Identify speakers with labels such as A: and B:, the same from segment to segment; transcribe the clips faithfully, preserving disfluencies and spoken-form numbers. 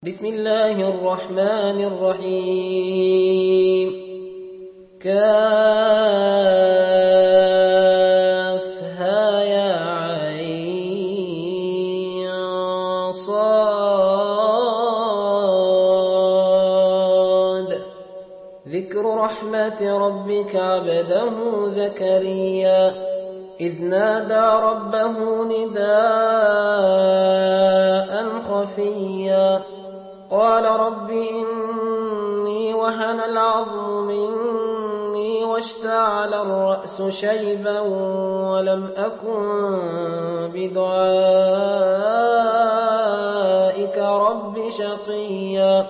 A: بسم الله الرحمن الرحيم كافها يا عين صاد ذكر رحمة ربك عبده زكريا إذ نادى ربه نداء خفيا قال رب إني وهن العظم مني واشتعل الرأس شيبا ولم أكن بدعائك رب شقيا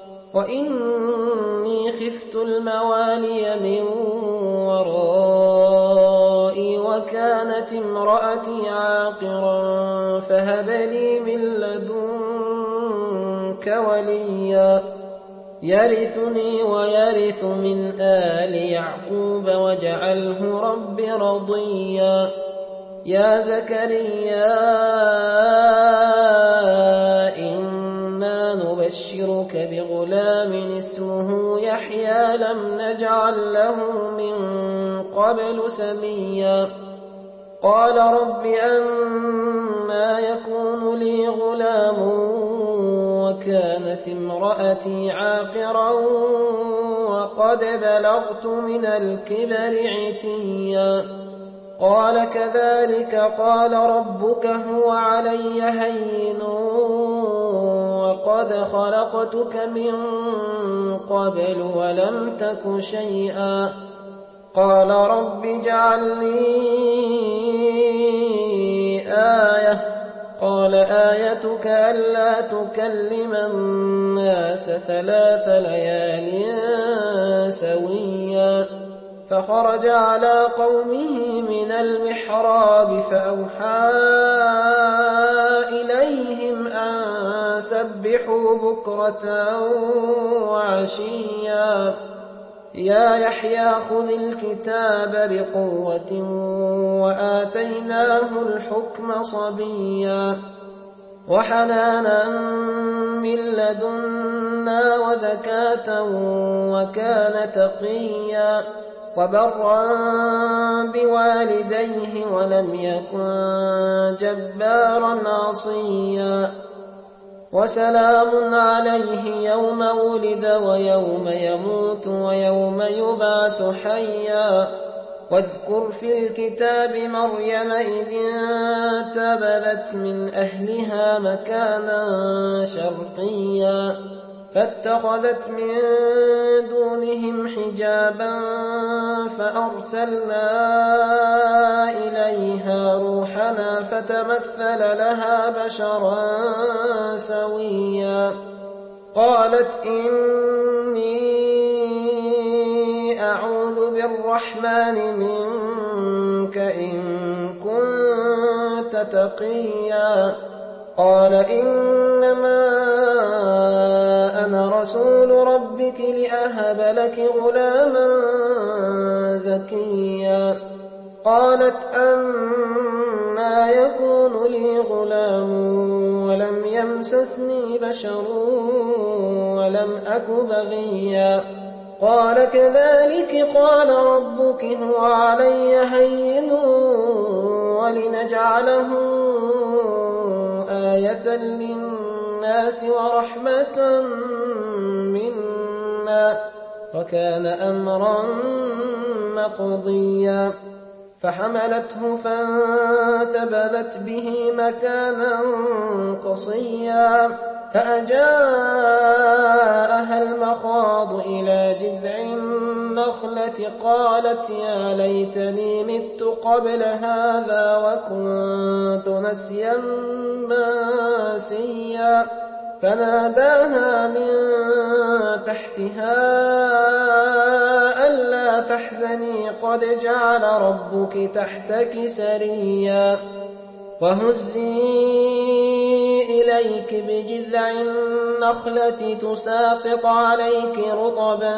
A: وإني خفت الموالي من ورائي وكانت امرأتي عاقرا فهب لي من لدنك وليا يرثني ويرث من آل يعقوب واجعله رب رضيا يا زكريا إنا نبشرك بغلام اسمه يحيى لم نجعل له من قبل سميا قال رب أنى يكون لي غلام وكانت امرأتي عاقرا وقد بلغت من الكبر عتيا قال كذلك قال ربك هو علي هين وقد خلقتك من قبل ولم تك شيئا قال رب اجعل لي آية قال آيتك ألا تكلم الناس ثلاث ليال سويا فخرج على قومه من المحراب فأوحى إليهم أن سبحوا بكرة وعشيا يا يحيى خذ الكتاب بقوة وآتيناه الحكم صبيا وحنانا من لدنا وزكاة وكان تقيا وبرا بوالديه ولم يكن جبارا عصيا وسلام عليه يوم ولد ويوم يموت ويوم يبعث حيا واذكر في الكتاب مريم إذ انتبذت من أهلها مكانا شرقيا فاتخذت من دونهم حجابا فأرسلنا إليها روحنا فتمثل لها بشرا سويا قالت إني أعوذ بالرحمن منك إن كنت تقيا قال إنما أنا رسول ربك لأهب لك غلاما زكيا قالت أنى يكون لي غلام ولم يمسسني بشر ولم أك بغيا قال كذلك قال ربك هو علي هين ولنجعله آية للناس ورحمة منا وكان أمرا مقضيا فحملته فانتبذت به مكانا قصيا فأجاءها المخاض إلى جذع النخلة قالت يا ليتني مت قبل هذا وكنت نسيا منسيا فناداها من تحتها ألا تحزني قد جعل ربك تحتك سريا وهزي إليك بجذع النخلة تساقط عليك رطبا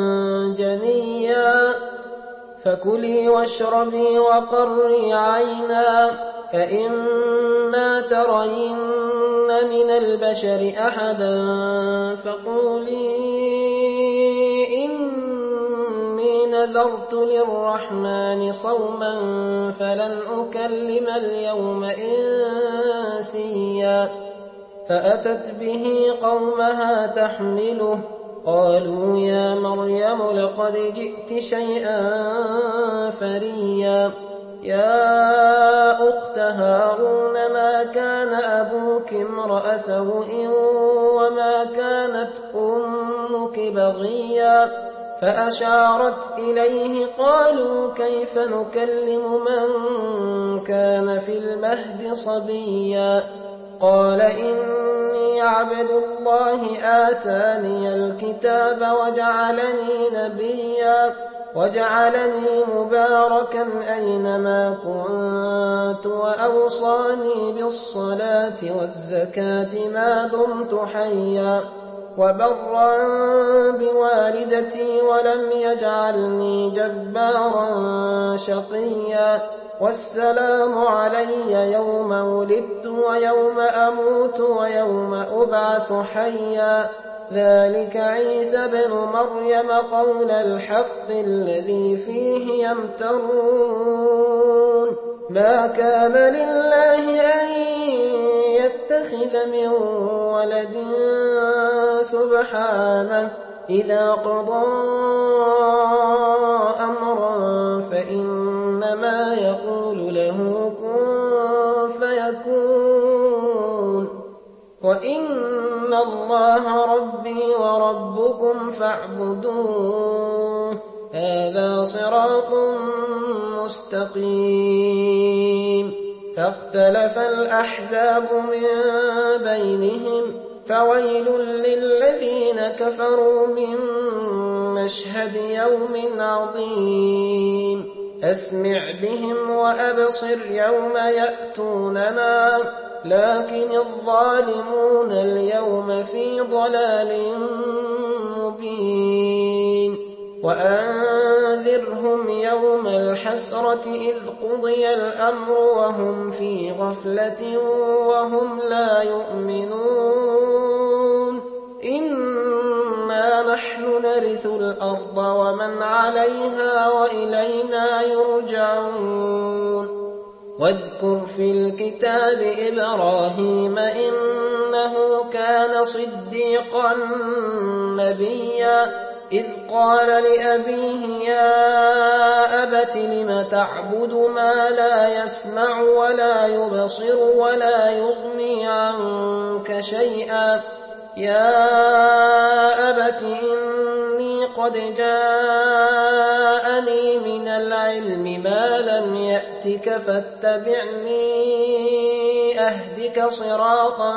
A: جنيا فكلي واشربي وقري عينا فإما ترين من البشر أحدا فقولي إني نذرت للرحمن صوما فلن أكلم اليوم إنسيا فأتت به قومها تحمله قالوا يا مريم لقد جئت شيئا فريا يا أخت هارون ما كان أبوك امرأ سوء وما كانت أمك بغيا فأشارت إليه قالوا كيف نكلم من كان في المهد صبيا قال إني عبد الله آتاني الكتاب وجعلني نبيا وجعلني مباركا أينما كنت وأوصاني بالصلاة والزكاة ما دمت حيا وبرا بوالدتي ولم يجعلني جبارا شقيا والسلام علي يوم ولدت ويوم أموت ويوم أبعث حيا ذلك عيسى بن مريم قول الحق الذي فيه يمترون ما كان لله أن يتخذ من ولد سبحانه إذا قضى أمرا فإنما يقول له كن فيكون وإن الله ربي وربكم فاعبدوه هذا صراط مستقيم فاختلف الأحزاب من بينهم فويل للذين كفروا من مشهد يوم عظيم أسمع بهم وأبصر يوم يأتوننا لكن الظالمون اليوم في ضلال مبين وأنذرهم يوم الحسرة إذ قضي الأمر وهم في غفلة وهم لا يؤمنون إنا نحن نرث الأرض ومن عليها وإلينا يرجعون واذكر في الكتاب إبراهيم إنه كان صديقا نبيا إذ قال لأبيه يا أبت لم تعبد ما لا يسمع ولا يبصر ولا يغني عنك شيئا يا أبت إني قد جاءني من العلم ما لم يأتك فاتبعني أهدك صراطا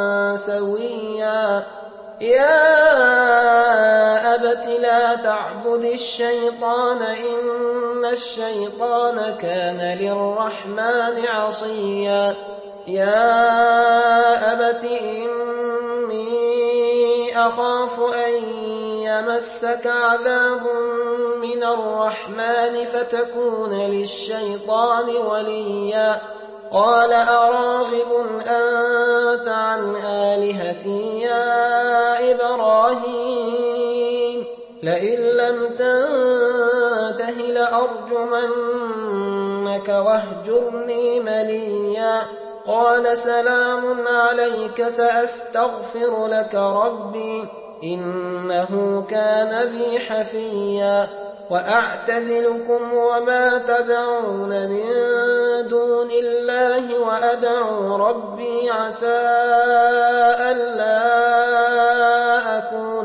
A: سويا يا أبت لا تعبد الشيطان إن الشيطان كان للرحمن عصيا يا أبت إني أخاف أن يمسك عذاب من الرحمن فتكون للشيطان وليا قال أراغب أنت عن آلهتي يا إبراهيم لئن لم تنته لأرجمنك واهجرني مليا قال سلام عليك سأستغفر لك ربي إنه كان بي حفيا وأعتزلكم وما تدعون من دون الله وأدعو ربي عسى ألا أكون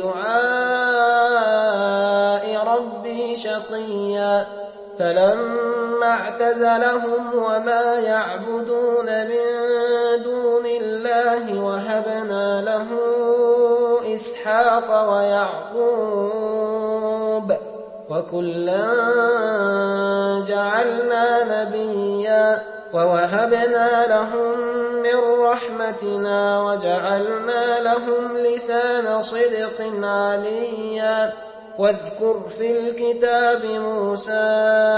A: بدعاء ربي شقيا فلما اعتزلهم وما يعبدون من دون الله وهبنا له إسحاق ويعقوب وكلا جعلنا نبيا ووهبنا لهم من رحمتنا وجعلنا لهم لسان صدق عليا واذكر في الكتاب موسى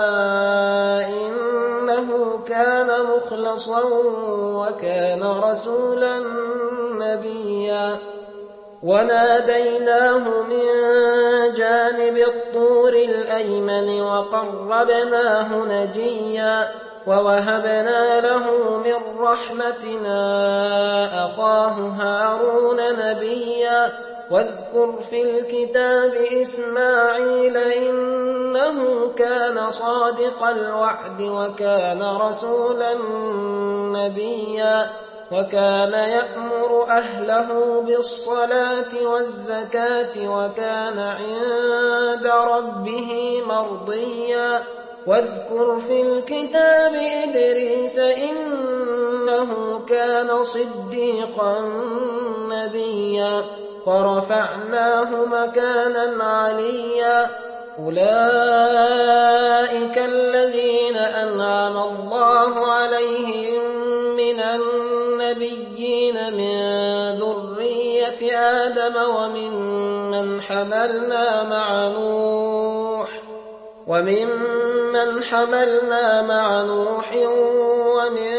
A: إنه كان مخلصا وكان رسولا نبيا وناديناه من جانب الطور الأيمن وقربناه نجيا ووهبنا له من رحمتنا أخاه هارون نبيا واذكر في الكتاب إسماعيل إنه كان صادق الوعد وكان رسولا نبيا وكان يأمر أهله بالصلاة والزكاة وكان عند ربه مرضيا واذكر في الكتاب إدريس إنه كان صديقا نبيا ورفعناه مكانا عليا أولئك الذين أنعم الله عليهم من النبيين من ذرية آدم وممن حملنا مع نوح وممن حملنا مع نوح ومن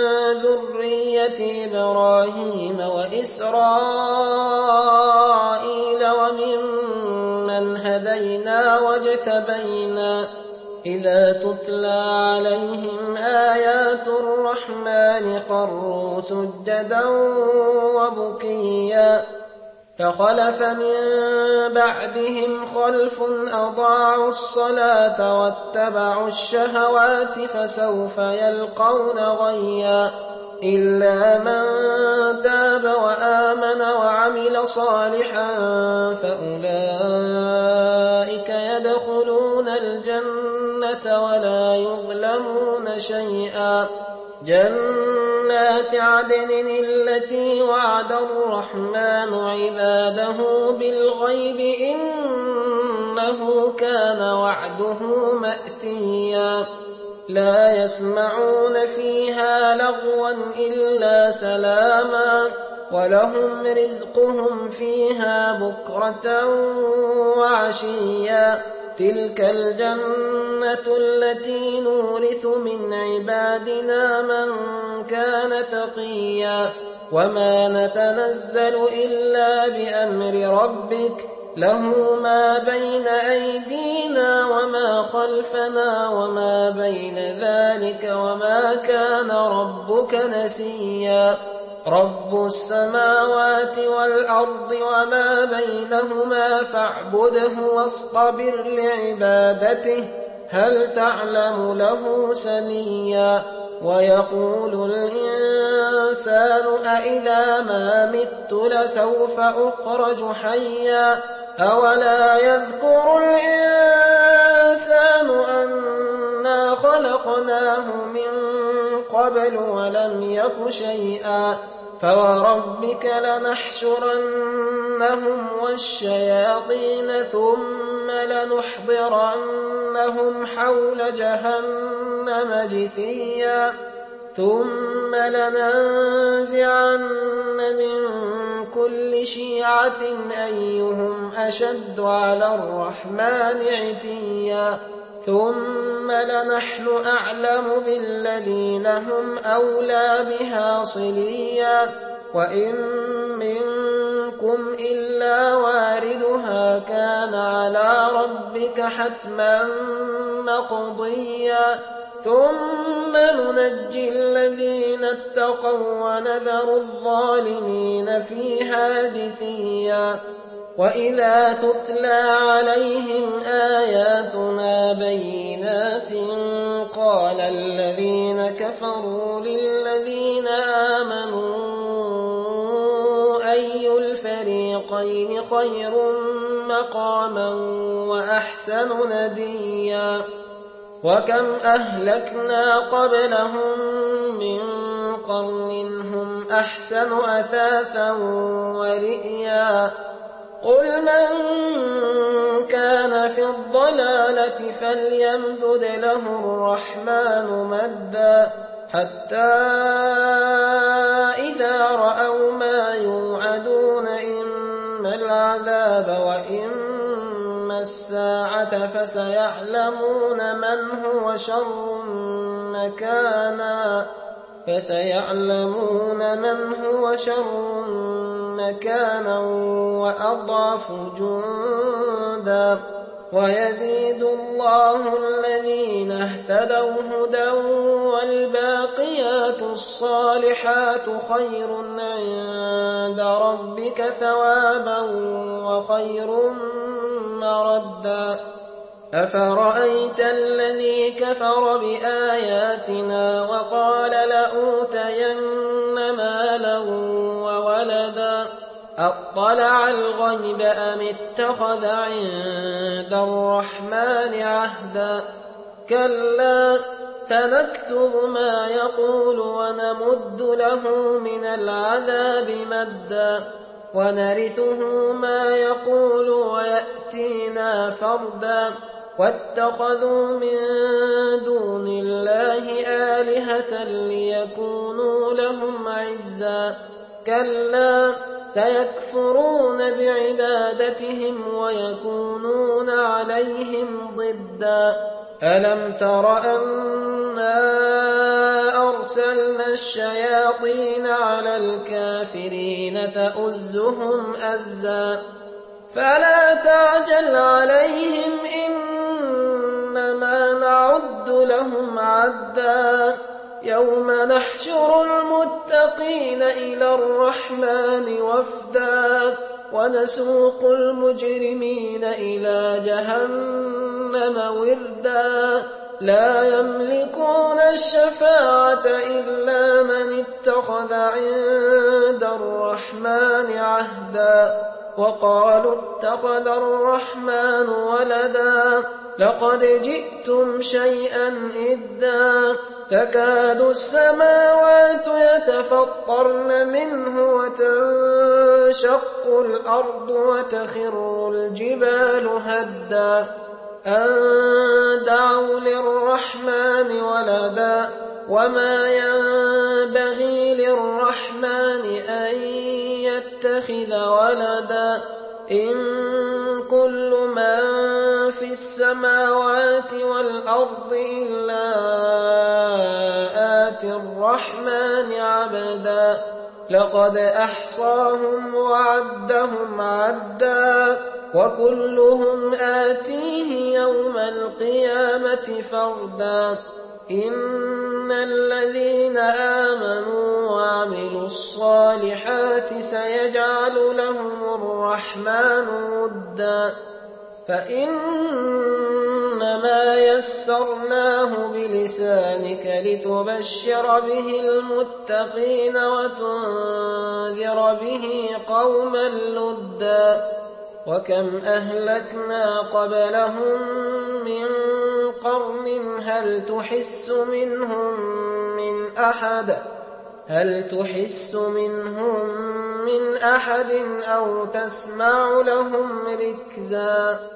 A: ذرية إبراهيم وإسرائيل وممن هدينا واجتبينا إذا تتلى عليهم آيات الرحمن خروا سجدا وبكيا فخلف من بعدهم خلف أضاعوا الصلاة واتبعوا الشهوات فسوف يلقون غيا إلا من تاب وآمن وعمل صالحا فأولئك يدخلون الجنة ولا يظلمون شيئا جنات عدن التي وعد الرحمن عباده بالغيب إنه كان وعده مأتيا لا يسمعون فيها لغوا إلا سلاما ولهم رزقهم فيها بكرة وعشيا تلك الجنة التي نورث من عبادنا من كان تقيا وما نتنزل إلا بأمر ربك له ما بين أيدينا وما خلفنا وما بين ذلك وما كان ربك نسيا رب السماوات والأرض وما بينهما فاعبده واصطبر لعبادته هل تعلم له سميا ويقول الإنسان أإذا ما مت لسوف أخرج حيا أولا يذكر الإنسان أنا خلقناه من قبل ولم يك شيئا فوربك لنحشرنهم والشياطين ثم لنحضرنهم حول جهنم جثيا ثم لننزعن من كل شيعة أيهم أشد على الرحمن عتيا ثم لنحن أعلم بالذين هم أولى بها صليا وإن منكم إلا واردها كان على ربك حتما مقضيا ثم ننجي الذين اتقوا ونذر الظالمين فيها جثيا وإذا تتلى عليهم آياتنا بينات قال الذين كفروا للذين آمنوا أي الفريقين خير مقاما وأحسن نديا وكم أهلكنا قبلهم من قرن هم أحسن أثاثا ورئيا قل من كان في الضلالة فليمدد له الرحمن مدا حتى إذا رأوا ما يوعدون إما العذاب وإما الساعة فسيعلمون من هو شر مكانا فسيعلمون من هو شر مكانا وأضعف جندا ويزيد الله الذين اهتدوا هدى والباقيات الصالحات خير عند ربك ثوابا وخير مردا أفرأيت الذي كفر بآياتنا وقال لأوتين مالا وولدا أطلع الغيب أم اتخذ عند الرحمن عهدا كلا سنكتب ما يقول ونمد له من العذاب مدا ونرثه ما يقول ويأتينا فردا واتخذوا من دون الله آلهة ليكونوا لهم عزا كلا سيكفرون بعبادتهم ويكونون عليهم ضدا ألم تر أنا أرسلنا الشياطين على الكافرين تؤزهم أزا فلا تعجل عليهم إنما نعد لهم عدا يوم نحشر المتقين إلى الرحمن وفدا ونسوق المجرمين إلى جهنم وردا لا يملكون الشفاعة إلا من اتخذ عند الرحمن عهدا وقالوا اتخذ الرحمن ولدا لقد جئتم شيئا إدا تكاد السماوات يتفطرن منه وتنشق الأرض وتخر الجبال هدا أن دعوا للرحمن ولدا وما ينبغي للرحمن أن يتخذ ولدا إن كل من في السماوات والأرض إلا آتي الرحمن عبدا لقد أحصاهم وعدهم عدا وكلهم آتيه يوم القيامة فردا إن الذين آمنوا وعملوا الصالحات سيجعل لهم الرحمن ودا فإنما يسرناه بلسانك لتبشر به المتقين وتنذر به قوما لدا وكم أهلكنا قبلهم من قرن هل تحس منهم من أحد هل تحس منهم من أحد أو تسمع لهم ركزا